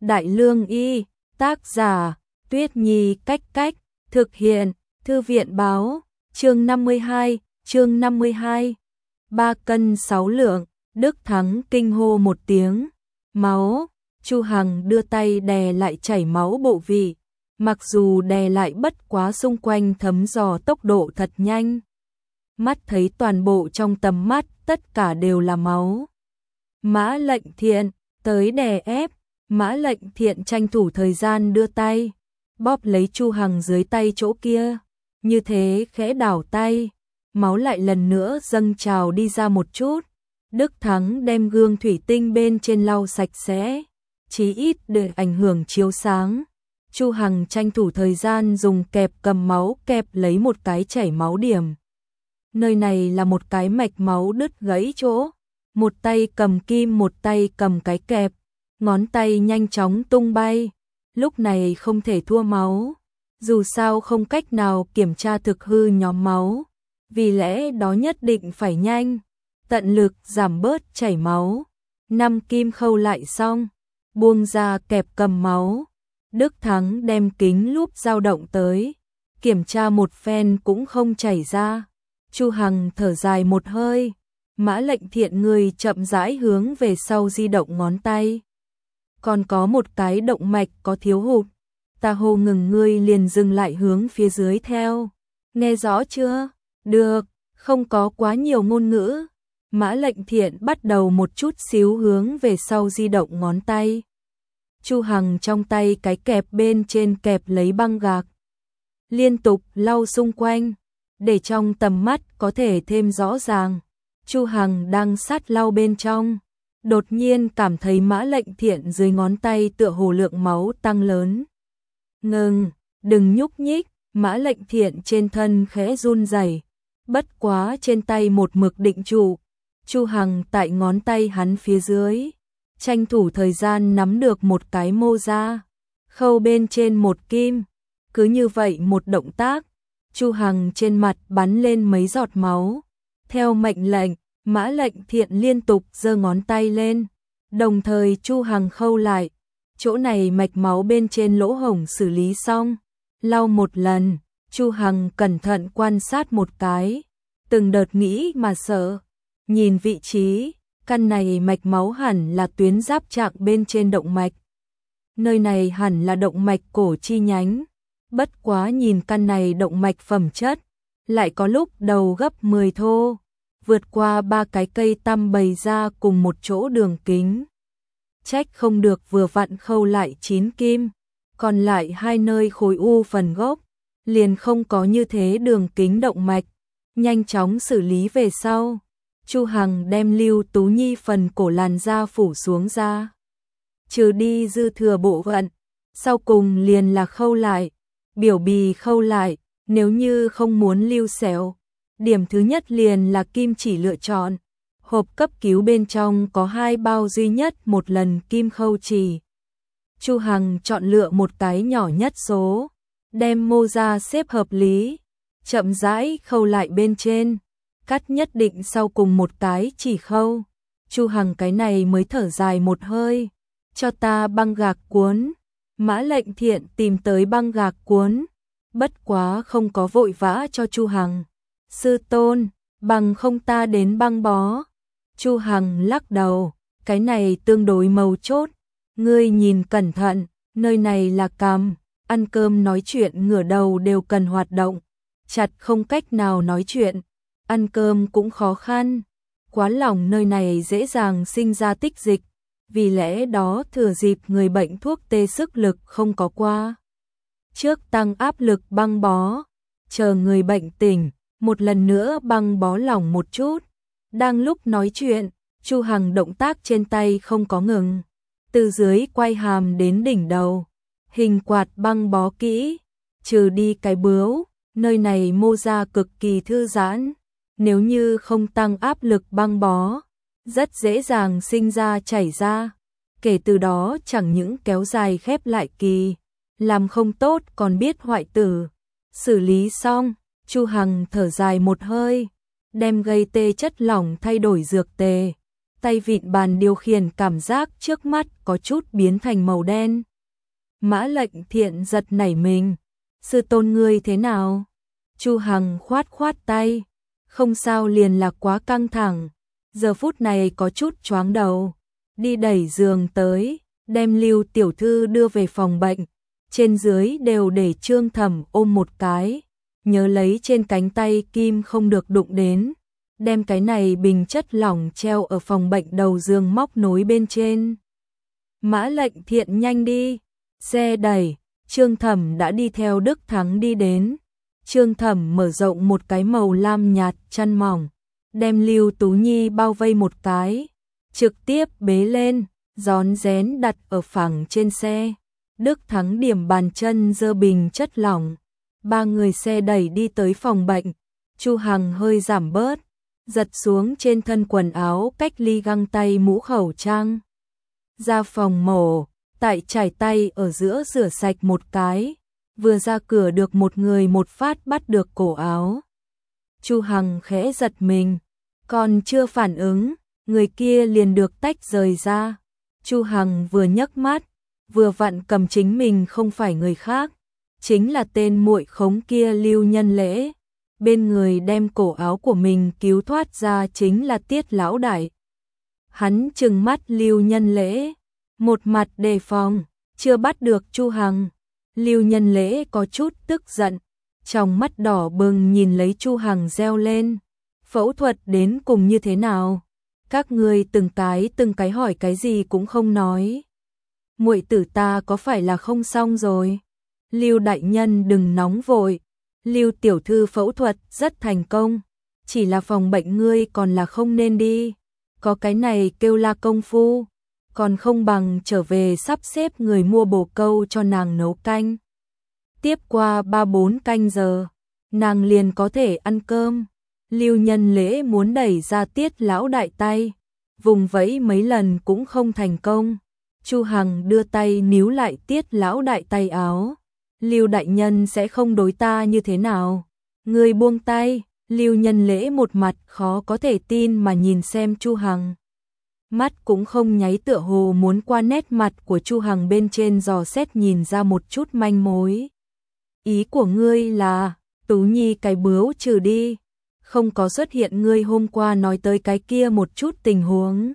Đại Lương Y, tác giả, Tuyết Nhi Cách Cách, thực hiện, Thư viện Báo, chương 52, 3 cân 6 lượng, Đức Thắng kinh hô một tiếng, máu, Chu Hằng đưa tay đè lại chảy máu bộ vị, mặc dù đè lại bất quá xung quanh thấm giò tốc độ thật nhanh. Mắt thấy toàn bộ trong tầm mắt tất cả đều là máu. Mã Lệnh Thiện, tới đè ép, Mã Lệnh Thiện tranh thủ thời gian đưa tay, bóp lấy Chu Hằng dưới tay chỗ kia, như thế khẽ đảo tay, máu lại lần nữa dâng trào đi ra một chút. Đức Thắng đem gương thủy tinh bên trên lau sạch sẽ, chí ít để ảnh hưởng chiếu sáng. Chu Hằng tranh thủ thời gian dùng kẹp cầm máu kẹp lấy một cái chảy máu điểm. Nơi này là một cái mạch máu đứt gãy chỗ, một tay cầm kim một tay cầm cái kẹp, ngón tay nhanh chóng tung bay, lúc này không thể thua máu, dù sao không cách nào kiểm tra thực hư nhóm máu, vì lẽ đó nhất định phải nhanh, tận lực giảm bớt chảy máu. 5 kim khâu lại xong, buông ra kẹp cầm máu, Đức Thắng đem kính lúp dao động tới, kiểm tra một phen cũng không chảy ra. Chu Hằng thở dài một hơi, Mã Lệnh Thiện người chậm rãi hướng về sau di động ngón tay. Còn có một cái động mạch có thiếu hụt, ta hô ngừng ngươi liền dừng lại hướng phía dưới theo. Nghe rõ chưa? Được, không có quá nhiều ngôn ngữ. Mã Lệnh Thiện bắt đầu một chút xíu hướng về sau di động ngón tay. Chu Hằng trong tay cái kẹp bên trên kẹp lấy băng gạc, liên tục lau xung quanh, để trong tầm mắt có thể thêm rõ ràng. Chu Hằng đang sát lau bên trong, đột nhiên cảm thấy Mã Lệnh Thiện dưới ngón tay tựa hồ lượng máu tăng lớn. Ngừng, đừng nhúc nhích, Mã Lệnh Thiện trên thân khẽ run rẩy, bất quá trên tay một mực định trụ. Chu Hằng tại ngón tay hắn phía dưới, tranh thủ thời gian nắm được một cái mô ra, khâu bên trên một kim, cứ như vậy một động tác, Chu Hằng trên mặt bắn lên mấy giọt máu. Theo mệnh lệnh, Mã Lệnh Thiện liên tục giơ ngón tay lên, đồng thời Chu Hằng khâu lại, chỗ này mạch máu bên trên lỗ hổng xử lý xong, lau một lần, Chu Hằng cẩn thận quan sát một cái, từng đợt nghĩ mà sợ, nhìn vị trí, căn này mạch máu hẳn là tuyến giáp trạng bên trên động mạch. Nơi này hẳn là động mạch cổ chi nhánh, bất quá nhìn căn này động mạch phẩm chất, lại có lúc đầu gấp 10 thô, vượt qua 3 cái cây tăm bày ra cùng một chỗ đường kính. Trách không được vừa vặn khâu lại 9 kim, còn lại 2 nơi khối u phần gốc, liền không có như thế đường kính động mạch, nhanh chóng xử lý về sau. Chu Hằng đem Lưu Tú Nhi phần cổ làn da phủ xuống ra, trừ đi dư thừa bộ phận, sau cùng liền là khâu lại, biểu bì khâu lại, nếu như không muốn lưu sẹo. Điểm thứ nhất liền là kim chỉ lựa chọn, hộp cấp cứu bên trong có 2 bao duy nhất một lần kim khâu chỉ. Chu Hằng chọn lựa một cái nhỏ nhất số, đem mô ra xếp hợp lý, chậm rãi khâu lại bên trên, cắt nhất định sau cùng một cái chỉ khâu. Chu Hằng cái này mới thở dài một hơi, cho ta băng gạc cuốn. Mã Lệnh Thiện tìm tới băng gạc cuốn, bất quá không có vội vã cho Chu Hằng. Sư tôn, bằng không ta đến băng bó. Chu Hằng lắc đầu, cái này tương đối mấu chốt, ngươi nhìn cẩn thận, nơi này là cằm, ăn cơm nói chuyện ngửa đầu đều cần hoạt động, chặt không cách nào nói chuyện, ăn cơm cũng khó khăn, quá lỏng nơi này dễ dàng sinh ra tích dịch, vì lẽ đó thừa dịp người bệnh thuốc tê sức lực không có qua, trước tăng áp lực băng bó, chờ người bệnh tỉnh, một lần nữa băng bó lỏng một chút. Đang lúc nói chuyện, Chu Hằng động tác trên tay không có ngừng, từ dưới quai hàm đến đỉnh đầu, hình quạt băng bó kỹ, trừ đi cái bướu, nơi này mô ra cực kỳ thư giãn, nếu như không tăng áp lực băng bó, rất dễ dàng sinh ra chảy ra, kể từ đó chẳng những kéo dài khép lại kỳ, làm không tốt còn biết hoại tử. Xử lý xong, Chu Hằng thở dài một hơi, đem gây tê chất lỏng thay đổi dược tề, tay vịn bàn điều khiển cảm giác trước mắt có chút biến thành màu đen. Mã Lệnh Thiện giật nảy mình, sư tôn ngươi thế nào? Chu Hằng khoát khoát tay, không sao, liền là quá căng thẳng, giờ phút này có chút choáng đầu, đi đẩy giường tới, đem Lưu tiểu thư đưa về phòng bệnh, trên dưới đều để Trương Thẩm ôm một cái, nhớ lấy trên cánh tay kim không được đụng đến, đem cái này bình chất lỏng treo ở phòng bệnh đầu giường móc nối bên trên. Mã Lệnh Thiện nhanh đi, xe đẩy, Trương Thẩm đã đi theo Đức Thắng đi đến. Trương Thẩm mở rộng một cái màu lam nhạt chăn mỏng, đem Lưu Tú Nhi bao vây một cái, trực tiếp bế lên, rón rén đặt ở phẳng trên xe. Đức Thắng điểm bàn chân giơ bình chất lỏng, ba người xe đẩy đi tới phòng bệnh. Chu Hằng hơi giảm bớt, giật xuống trên thân quần áo cách ly găng tay mũ khẩu trang. Ra phòng mổ, tại chải tay ở giữa rửa sạch một cái, vừa ra cửa được một người một phát bắt được cổ áo. Chu Hằng khẽ giật mình, còn chưa phản ứng, người kia liền được tách rời ra. Chu Hằng vừa nhấc mắt, vừa vặn cầm chính mình không phải người khác, chính là tên muội khống kia Lưu Nhân Lễ. Bên người đem cổ áo của mình cứu thoát ra chính là Tiết lão đại. Hắn trừng mắt Lưu Nhân Lễ, một mặt đề phòng, chưa bắt được Chu Hằng. Lưu Nhân Lễ có chút tức giận, trong mắt đỏ bừng nhìn lấy Chu Hằng reo lên, phẫu thuật đến cùng như thế nào? Các ngươi từng cái hỏi cái gì cũng không nói. Muội tử ta có phải là không xong rồi? Lưu đại nhân đừng nóng vội, Lưu tiểu thư phẫu thuật rất thành công, chỉ là phòng bệnh ngươi còn là không nên đi, có cái này kêu là công phu, còn không bằng trở về sắp xếp người mua bồ câu cho nàng nấu canh. Tiếp qua 3-4 canh giờ, nàng liền có thể ăn cơm. Lưu Nhân Lễ muốn đẩy ra Tiết lão đại tay, vùng vẫy mấy lần cũng không thành công. Chu Hằng đưa tay níu lại Tiết lão đại tay áo. Lưu đại nhân sẽ không đối ta như thế nào? Người buông tay. Lưu Nhân Lễ một mặt khó có thể tin mà nhìn xem Chu Hằng. Mắt cũng không nháy, tựa hồ muốn qua nét mặt của Chu Hằng bên trên dò xét nhìn ra một chút manh mối. Ý của ngươi là, Tú Nhi cái bướu trừ đi, không có xuất hiện ngươi hôm qua nói tới cái kia một chút tình huống.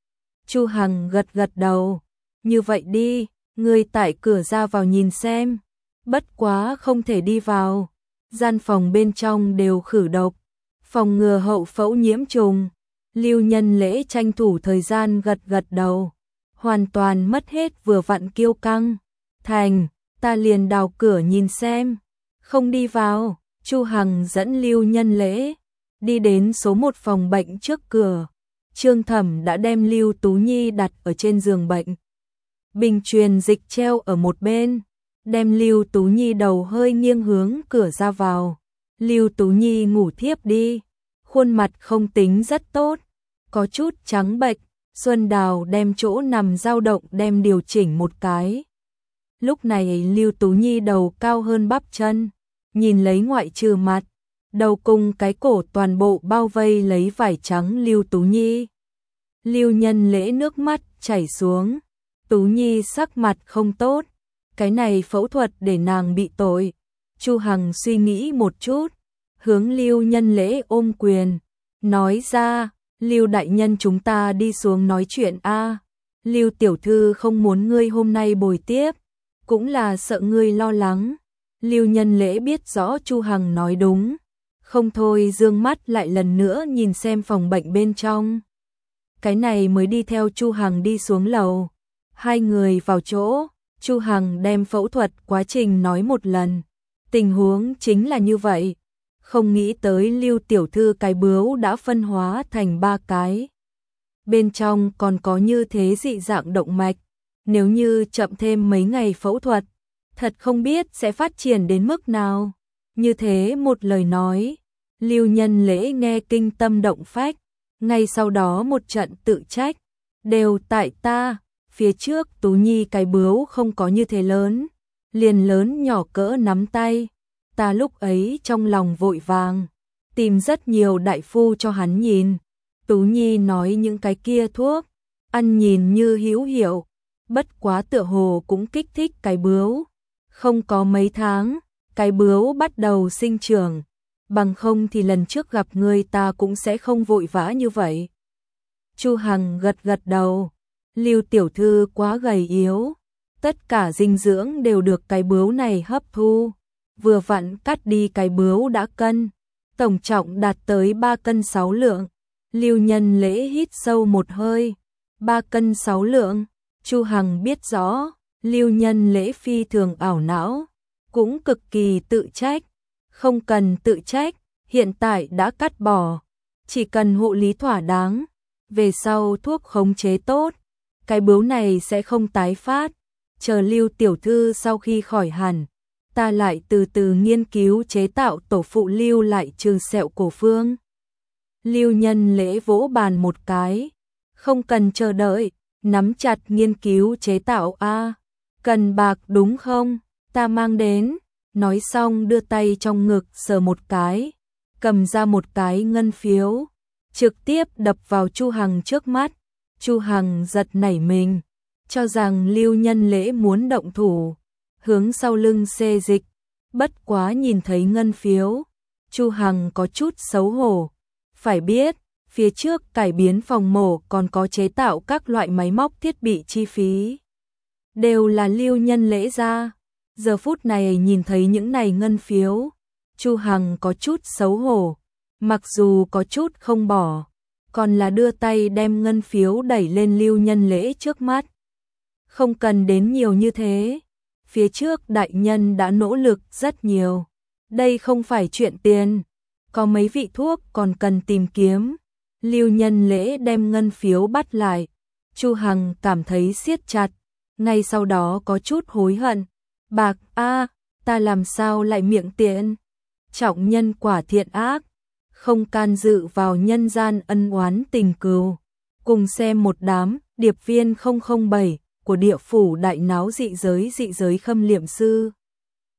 Chu Hằng gật gật đầu, như vậy đi, ngươi tại cửa ra vào nhìn xem, bất quá không thể đi vào, gian phòng bên trong đều khử độc, phòng ngừa hậu phẫu nhiễm trùng. Lưu Nhân Lễ tranh thủ thời gian gật gật đầu, hoàn toàn mất hết vừa vặn kiêu căng. Thành, ta liền đào cửa nhìn xem, không đi vào. Chu Hằng dẫn Lưu Nhân Lễ đi đến số 1 phòng bệnh trước cửa. Trương Thẩm đã đem Lưu Tú Nhi đặt ở trên giường bệnh, bình truyền dịch treo ở một bên, đem Lưu Tú Nhi đầu hơi nghiêng hướng cửa ra vào. Lưu Tú Nhi ngủ thiếp đi, khuôn mặt không tính rất tốt, có chút trắng bệch. Xuân Đào đem chỗ nằm dao động đem điều chỉnh một cái. Lúc này Lưu Tú Nhi đầu cao hơn bắp chân, nhìn lấy ngoại trừ mặt, đầu cùng cái cổ toàn bộ bao vây lấy vải trắng Lưu Tú Nhi. Lưu Nhân Lễ nước mắt chảy xuống, Tú Nhi sắc mặt không tốt, cái này phẫu thuật để nàng bị tội. Chu Hằng suy nghĩ một chút, hướng Lưu Nhân Lễ ôm quyền, nói ra, Lưu đại nhân chúng ta đi xuống nói chuyện a. Lưu tiểu thư không muốn ngươi hôm nay bồi tiếp, cũng là sợ ngươi lo lắng. Lưu Nhân Lễ biết rõ Chu Hằng nói đúng, không thôi dương mắt lại lần nữa nhìn xem phòng bệnh bên trong. Cái này mới đi theo Chu Hằng đi xuống lầu. Hai người vào chỗ, Chu Hằng đem phẫu thuật quá trình nói một lần. Tình huống chính là như vậy. Không nghĩ tới Lưu tiểu thư cái bướu đã phân hóa thành 3 cái. Bên trong còn có như thế dị dạng động mạch. Nếu như chậm thêm mấy ngày phẫu thuật, thật không biết sẽ phát triển đến mức nào. Như thế một lời nói, Lưu Nhân Lễ nghe kinh tâm động phách, ngay sau đó một trận tự trách, đều tại ta, phía trước Tú Nhi cái bướu không có như thế lớn, liền lớn nhỏ cỡ nắm tay, ta lúc ấy trong lòng vội vàng, tìm rất nhiều đại phu cho hắn nhìn, Tú Nhi nói những cái kia thuốc, ăn nhìn như hữu hiệu, bất quá tựa hồ cũng kích thích cái bướu. Không có mấy tháng, cái bướu bắt đầu sinh trưởng, bằng không thì lần trước gặp người ta cũng sẽ không vội vã như vậy. Chu Hằng gật gật đầu, Lưu tiểu thư quá gầy yếu, tất cả dinh dưỡng đều được cái bướu này hấp thu, vừa vặn cắt đi cái bướu đã cân, tổng trọng đạt tới 3 cân 6 lượng. Lưu Nhân Lễ hít sâu một hơi, 3 cân 6 lượng, Chu Hằng biết rõ, Lưu Nhân Lễ phi thường ảo não, cũng cực kỳ tự trách, không cần tự trách, hiện tại đã cắt bỏ, chỉ cần hộ lý thỏa đáng, về sau thuốc khống chế tốt, cái bướu này sẽ không tái phát, chờ Lưu tiểu thư sau khi khỏi hẳn, ta lại từ từ nghiên cứu chế tạo tổ phụ lưu lại trừ sẹo cổ phương. Lưu Nhân Lễ vỗ bàn một cái, không cần chờ đợi, nắm chặt nghiên cứu chế tạo a. Cần bạc đúng không? Ta mang đến. Nói xong đưa tay trong ngực sờ một cái, cầm ra một cái ngân phiếu, trực tiếp đập vào Chu Hằng trước mắt. Chu Hằng giật nảy mình, cho rằng Lưu Nhân Lễ muốn động thủ, hướng sau lưng xê dịch, bất quá nhìn thấy ngân phiếu, Chu Hằng có chút xấu hổ. Phải biết, phía trước cải biến phòng mổ còn có chế tạo các loại máy móc thiết bị chi phí, đều là Lưu Nhân Lễ ra. Giờ phút này nhìn thấy những này ngân phiếu, Chu Hằng có chút xấu hổ, mặc dù có chút không bỏ, còn là đưa tay đem ngân phiếu đẩy lên Lưu Nhân Lễ trước mắt. Không cần đến nhiều như thế, phía trước đại nhân đã nỗ lực rất nhiều, đây không phải chuyện tiền, có mấy vị thuốc còn cần tìm kiếm. Lưu Nhân Lễ đem ngân phiếu bắt lại, Chu Hằng cảm thấy siết chặt, ngay sau đó có chút hối hận. Bạc a, ta làm sao lại miệng tiện? Trọng nhân quả thiện ác, không can dự vào nhân gian ân oán tình cừu. Cùng xem một đám điệp viên 007 của địa phủ đại náo dị giới khâm liệm sư.